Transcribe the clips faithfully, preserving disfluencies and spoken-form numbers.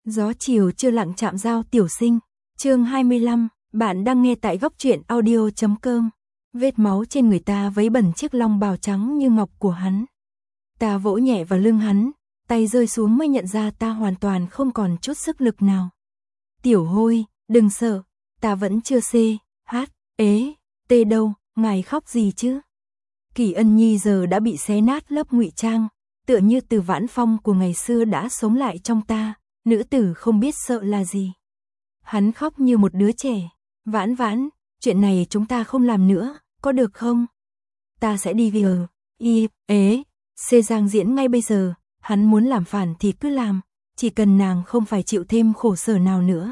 Gió chiều chưa lặng chạm dao tiểu sinh. Chương hai mươi lăm, bạn đang nghe tại góc truyện audio chấm com. Vết máu trên người ta vấy bẩn chiếc long bào trắng như ngọc của hắn. Ta vỗ nhẹ vào lưng hắn, tay rơi xuống mới nhận ra ta hoàn toàn không còn chút sức lực nào. Tiểu Hôi, đừng sợ, ta vẫn chưa xê, hát, ế, tê đâu, ngài khóc gì chứ? Kỳ Ân Nhi giờ đã bị xé nát lớp ngụy trang, tựa như từ Vãn Phong của ngày xưa đã sống lại trong ta, nữ tử không biết sợ là gì. Hắn khóc như một đứa trẻ, Vãn Vãn, chuyện này chúng ta không làm nữa, có được không? Ta sẽ đi vì ở, y, ế, xê giang diễn ngay bây giờ, hắn muốn làm phản thì cứ làm, chỉ cần nàng không phải chịu thêm khổ sở nào nữa.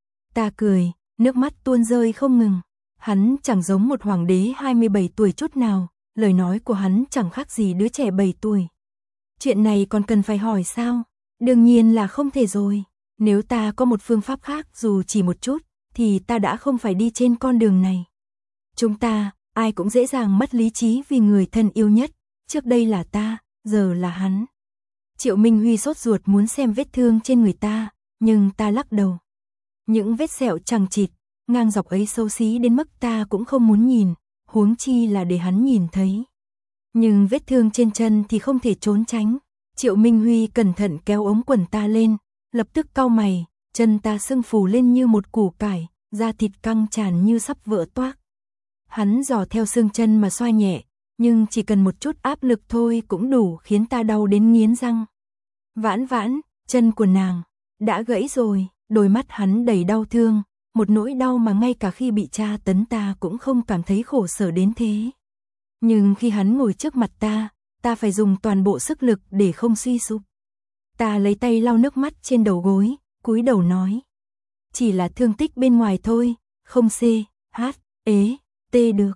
Ta cười, nước mắt tuôn rơi không ngừng, hắn chẳng giống một hoàng đế hai mươi bảy tuổi chút nào, lời nói của hắn chẳng khác gì đứa trẻ bảy tuổi. Chuyện này còn cần phải hỏi sao? Đương nhiên là không thể rồi, nếu ta có một phương pháp khác dù chỉ một chút, thì ta đã không phải đi trên con đường này. Chúng ta, ai cũng dễ dàng mất lý trí vì người thân yêu nhất, trước đây là ta, giờ là hắn. Triệu Minh Huy sốt ruột muốn xem vết thương trên người ta, nhưng ta lắc đầu. Những vết sẹo chằng chịt, ngang dọc ấy xấu xí đến mức ta cũng không muốn nhìn, huống chi là để hắn nhìn thấy. Nhưng vết thương trên chân thì không thể trốn tránh. Triệu Minh Huy cẩn thận kéo ống quần ta lên, lập tức cau mày, chân ta sưng phù lên như một củ cải, da thịt căng tràn như sắp vỡ toác. Hắn dò theo xương chân mà xoa nhẹ, nhưng chỉ cần một chút áp lực thôi cũng đủ khiến ta đau đến nghiến răng. Vãn Vãn, chân của nàng đã gãy rồi, đôi mắt hắn đầy đau thương, một nỗi đau mà ngay cả khi bị tra tấn ta cũng không cảm thấy khổ sở đến thế. Nhưng khi hắn ngồi trước mặt ta, ta phải dùng toàn bộ sức lực để không suy sụp. Ta lấy tay lau nước mắt trên đầu gối, cúi đầu nói. Chỉ là thương tích bên ngoài thôi, không xê, hát, ế, tê được.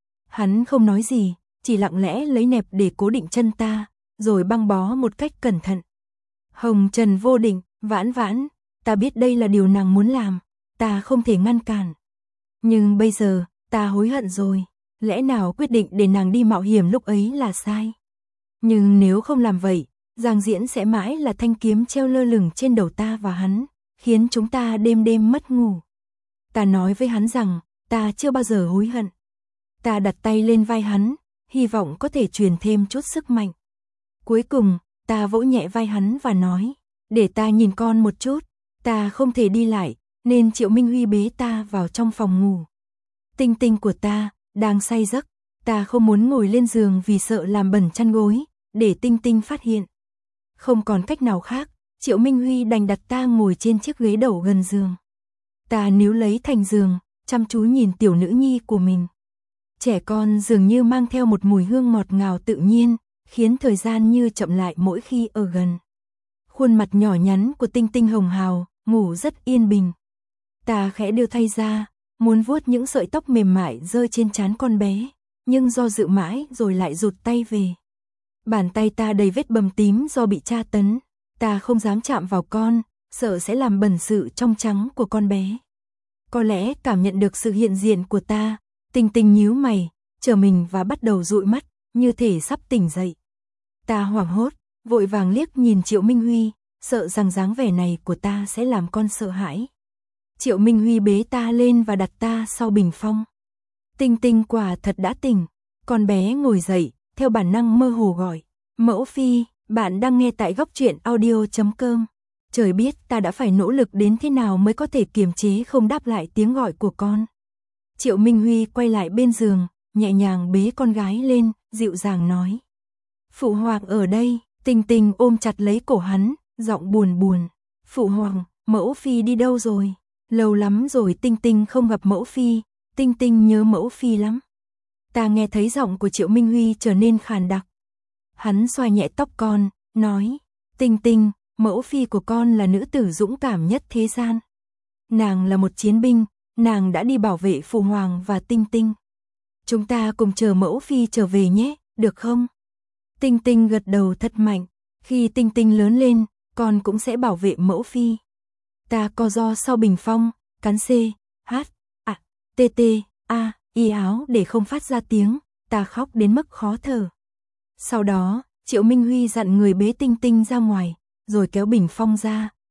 Hắn không nói gì, chỉ lặng lẽ lấy nẹp để cố định chân ta, rồi băng bó một cách cẩn thận. Hồng trần vô định, Vãn Vãn, ta biết đây là điều nàng muốn làm, ta không thể ngăn cản. Nhưng bây giờ, ta hối hận rồi, lẽ nào quyết định để nàng đi mạo hiểm lúc ấy là sai. Nhưng nếu không làm vậy, Giang Diễn sẽ mãi là thanh kiếm treo lơ lửng trên đầu ta và hắn, khiến chúng ta đêm đêm mất ngủ. Ta nói với hắn rằng, ta chưa bao giờ hối hận. Ta đặt tay lên vai hắn, hy vọng có thể truyền thêm chút sức mạnh. Cuối cùng, ta vỗ nhẹ vai hắn và nói, để ta nhìn con một chút, ta không thể đi lại, nên Triệu Minh Huy bế ta vào trong phòng ngủ. Tinh Tinh của ta đang say giấc, ta không muốn ngồi lên giường vì sợ làm bẩn chăn gối, để Tinh Tinh phát hiện. Không còn cách nào khác, Triệu Minh Huy đành đặt ta ngồi trên chiếc ghế đầu gần giường. Ta níu lấy thành giường, chăm chú nhìn tiểu nữ nhi của mình. Trẻ con dường như mang theo một mùi hương ngọt ngào tự nhiên, khiến thời gian như chậm lại mỗi khi ở gần. Khuôn mặt nhỏ nhắn của Tinh Tinh hồng hào, ngủ rất yên bình. Ta khẽ đưa tay ra, muốn vuốt những sợi tóc mềm mại rơi trên trán con bé, nhưng do dự mãi rồi lại rụt tay về. Bàn tay ta đầy vết bầm tím do bị tra tấn, ta không dám chạm vào con, sợ sẽ làm bẩn sự trong trắng của con bé. Có lẽ cảm nhận được sự hiện diện của ta, Tinh Tinh nhíu mày, trở mình và bắt đầu dụi mắt, như thể sắp tỉnh dậy. Ta hoảng hốt, vội vàng liếc nhìn Triệu Minh Huy, sợ rằng dáng vẻ này của ta sẽ làm con sợ hãi. Triệu Minh Huy bế ta lên và đặt ta sau bình phong. Tinh Tinh quả thật đã tỉnh, con bé ngồi dậy, theo bản năng mơ hồ gọi. Mẫu phi, bạn đang nghe tại góc truyện audio chấm com. Trời biết ta đã phải nỗ lực đến thế nào mới có thể kiềm chế không đáp lại tiếng gọi của con. Triệu Minh Huy quay lại bên giường, nhẹ nhàng bế con gái lên, dịu dàng nói. Phụ hoàng ở đây. Tinh Tinh ôm chặt lấy cổ hắn, giọng buồn buồn. Phụ hoàng, mẫu phi đi đâu rồi? Lâu lắm rồi Tinh Tinh không gặp mẫu phi, Tinh Tinh nhớ mẫu phi lắm. Ta nghe thấy giọng của Triệu Minh Huy trở nên khàn đặc. Hắn xoa nhẹ tóc con, nói, Tinh Tinh, mẫu phi của con là nữ tử dũng cảm nhất thế gian. Nàng là một chiến binh, nàng đã đi bảo vệ phụ hoàng và Tinh Tinh. Chúng ta cùng chờ mẫu phi trở về nhé, được không? Tinh Tinh gật đầu thật mạnh, khi Tinh Tinh lớn lên, con cũng sẽ bảo vệ mẫu phi. Ta co ro sau bình phong, cắn C, H, A, T T, A, y áo để không phát ra tiếng, ta khóc đến mức khó thở. Sau đó, Triệu Minh Huy dặn người bế Tinh Tinh ra ngoài, rồi kéo bình phong ra,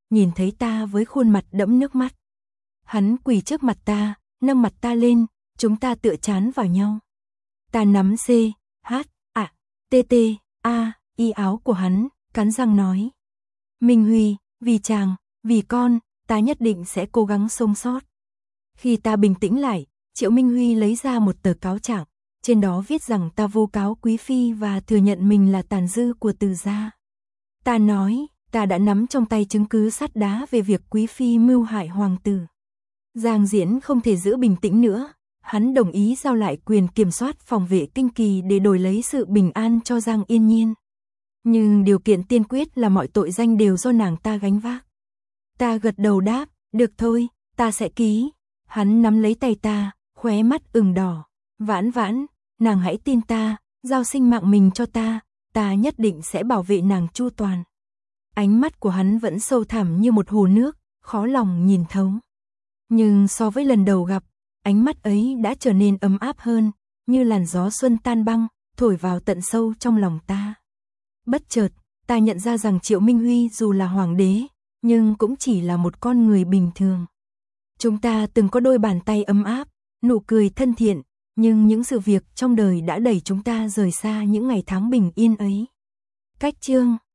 nhìn thấy ta với khuôn mặt đẫm nước mắt. Hắn quỳ trước mặt ta, nâng mặt ta lên, chúng ta tựa chán vào nhau. Ta nắm C, H, A, T T, A, y áo của hắn, cắn răng nói. Minh Huy, vì chàng, vì con, ta nhất định sẽ cố gắng sống sót. Khi ta bình tĩnh lại, Triệu Minh Huy lấy ra một tờ cáo trạng, trên đó viết rằng ta vu cáo Quý Phi và thừa nhận mình là tàn dư của Từ gia. Ta nói, ta đã nắm trong tay chứng cứ sắt đá về việc Quý Phi mưu hại hoàng tử. Giang Diễn không thể giữ bình tĩnh nữa, hắn đồng ý giao lại quyền kiểm soát phòng vệ Kinh Kỳ để đổi lấy sự bình an cho Giang Yên Nhiên. Nhưng điều kiện tiên quyết là mọi tội danh đều do nàng ta gánh vác. Ta gật đầu đáp, được thôi, ta sẽ ký. Hắn nắm lấy tay ta, khóe mắt ửng đỏ. Vãn Vãn, nàng hãy tin ta, giao sinh mạng mình cho ta, ta nhất định sẽ bảo vệ nàng chu toàn. Ánh mắt của hắn vẫn sâu thẳm như một hồ nước, khó lòng nhìn thấu. Nhưng so với lần đầu gặp, ánh mắt ấy đã trở nên ấm áp hơn, như làn gió xuân tan băng, thổi vào tận sâu trong lòng ta. Bất chợt, ta nhận ra rằng Triệu Minh Huy dù là hoàng đế, nhưng cũng chỉ là một con người bình thường. Chúng ta từng có đôi bàn tay ấm áp, nụ cười thân thiện, nhưng những sự việc trong đời đã đẩy chúng ta rời xa những ngày tháng bình yên ấy. Cách chương